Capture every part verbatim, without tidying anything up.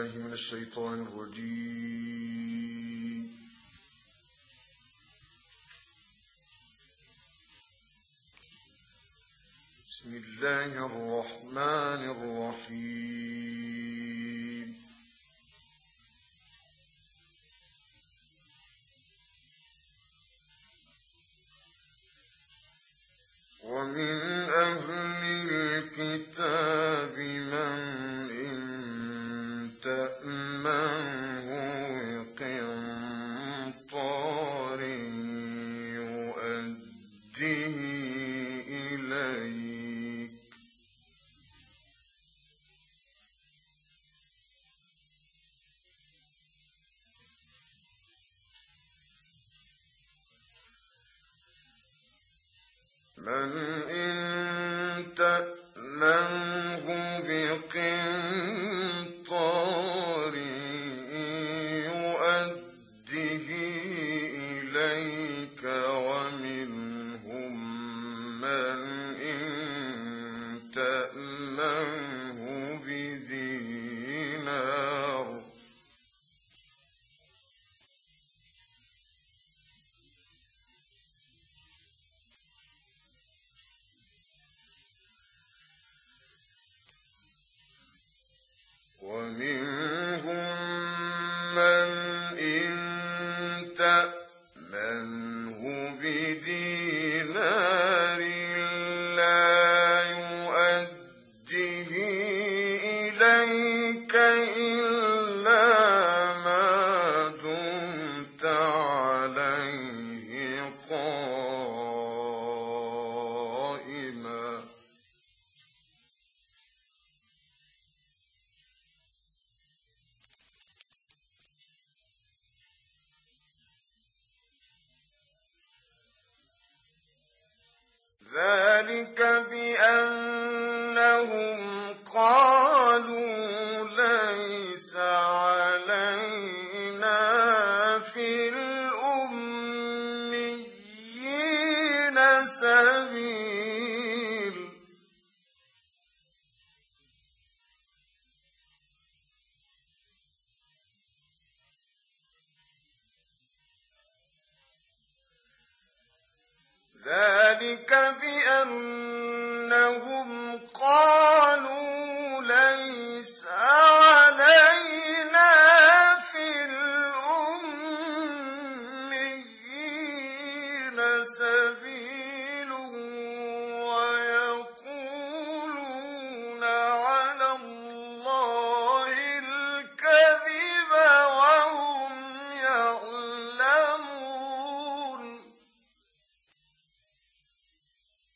بالله من الشيطان الرجيم. بسم الله الرحمن الرحيم. ومن أهل الكتاب من إن تأمنه بقنطار يؤديه إليك من إن تأمنه بقنطار يؤديه إليك ومنهم من إن تأمنه بدينار ومنهم من إن تأمنه بدينار لا يؤديه إليك إلا ما دمت عليه قائما ذلك بأنهم قالوا ليس علينا في الأميين سبيل ذلك بأنهم قالوا ليس علينا في الأميين سبيل ويقولون على الله الكذب وهم يعلمون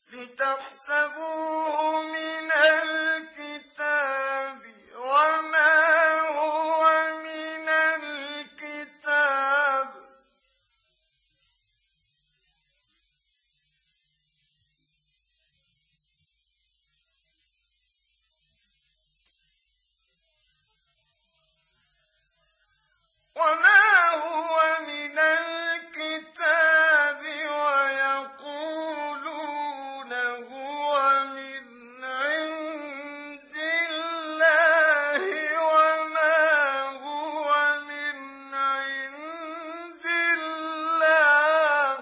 لتحسبوه من الكتاب وما هو من الكتاب وما هو من الكتاب ويقولون هو من عند الله وما هو من عند الله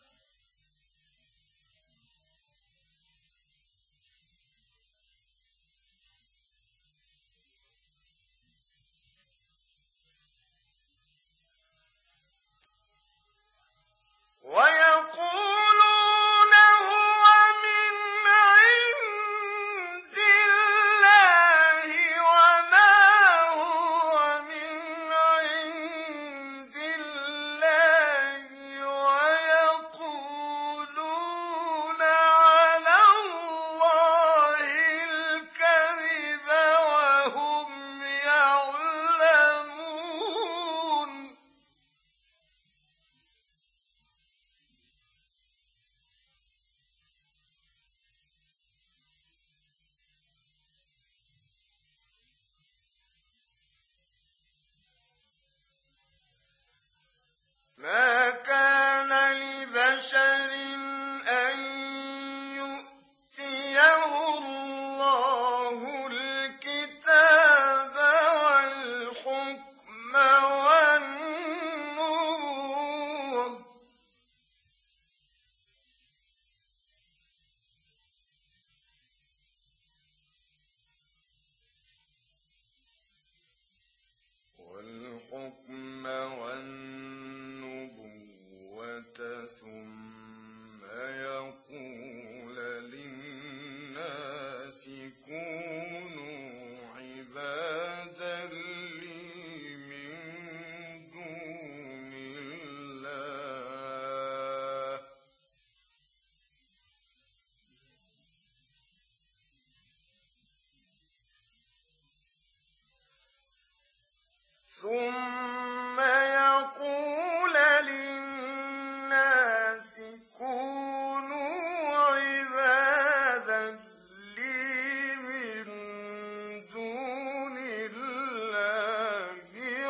ويقولون هو من عند الله وما هو من عند الله ويقولون على الله الكذب وهم يعلمون ما كان لبشر أن يؤتيه الله الكتاب والحكم والنبوة والحكم والنبوة ثم يقول للناس كونوا عبادا لي من دون الله ثم يقول للناس كونوا عبادا لي من دون الله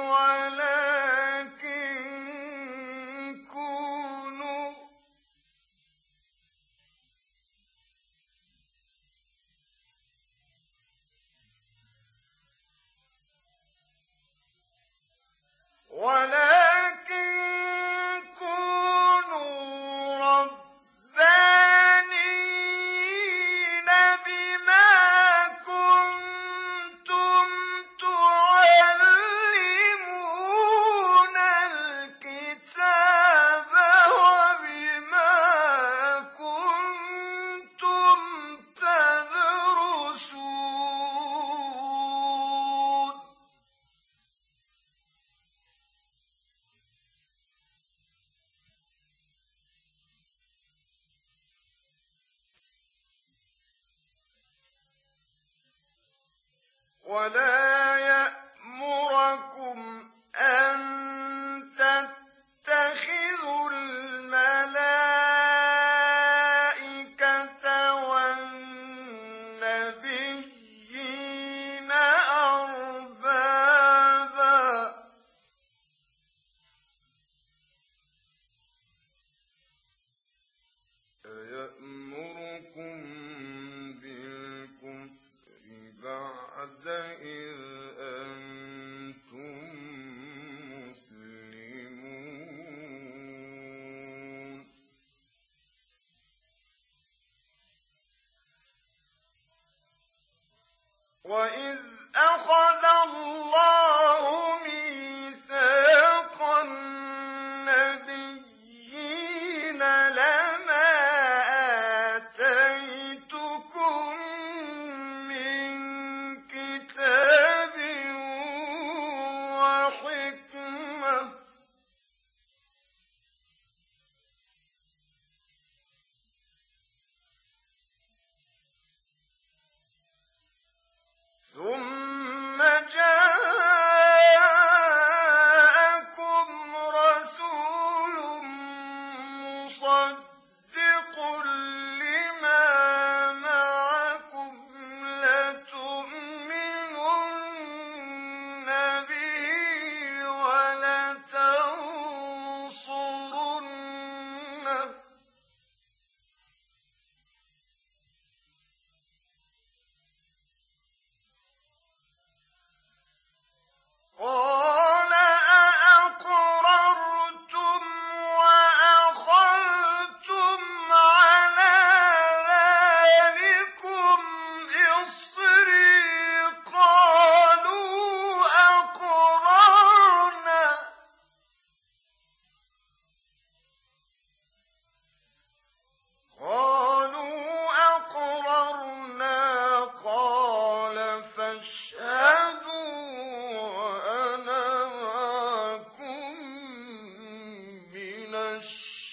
ولكن كونوا ولكن كونوا ربانيين بما كنتم تعلمون الكتاب وبما كنتم تدرسون ولا يأمركم أن تتخذوا الملائكة والنبيين أربابا أيأمركم بالكفر بعد إذ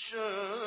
شاء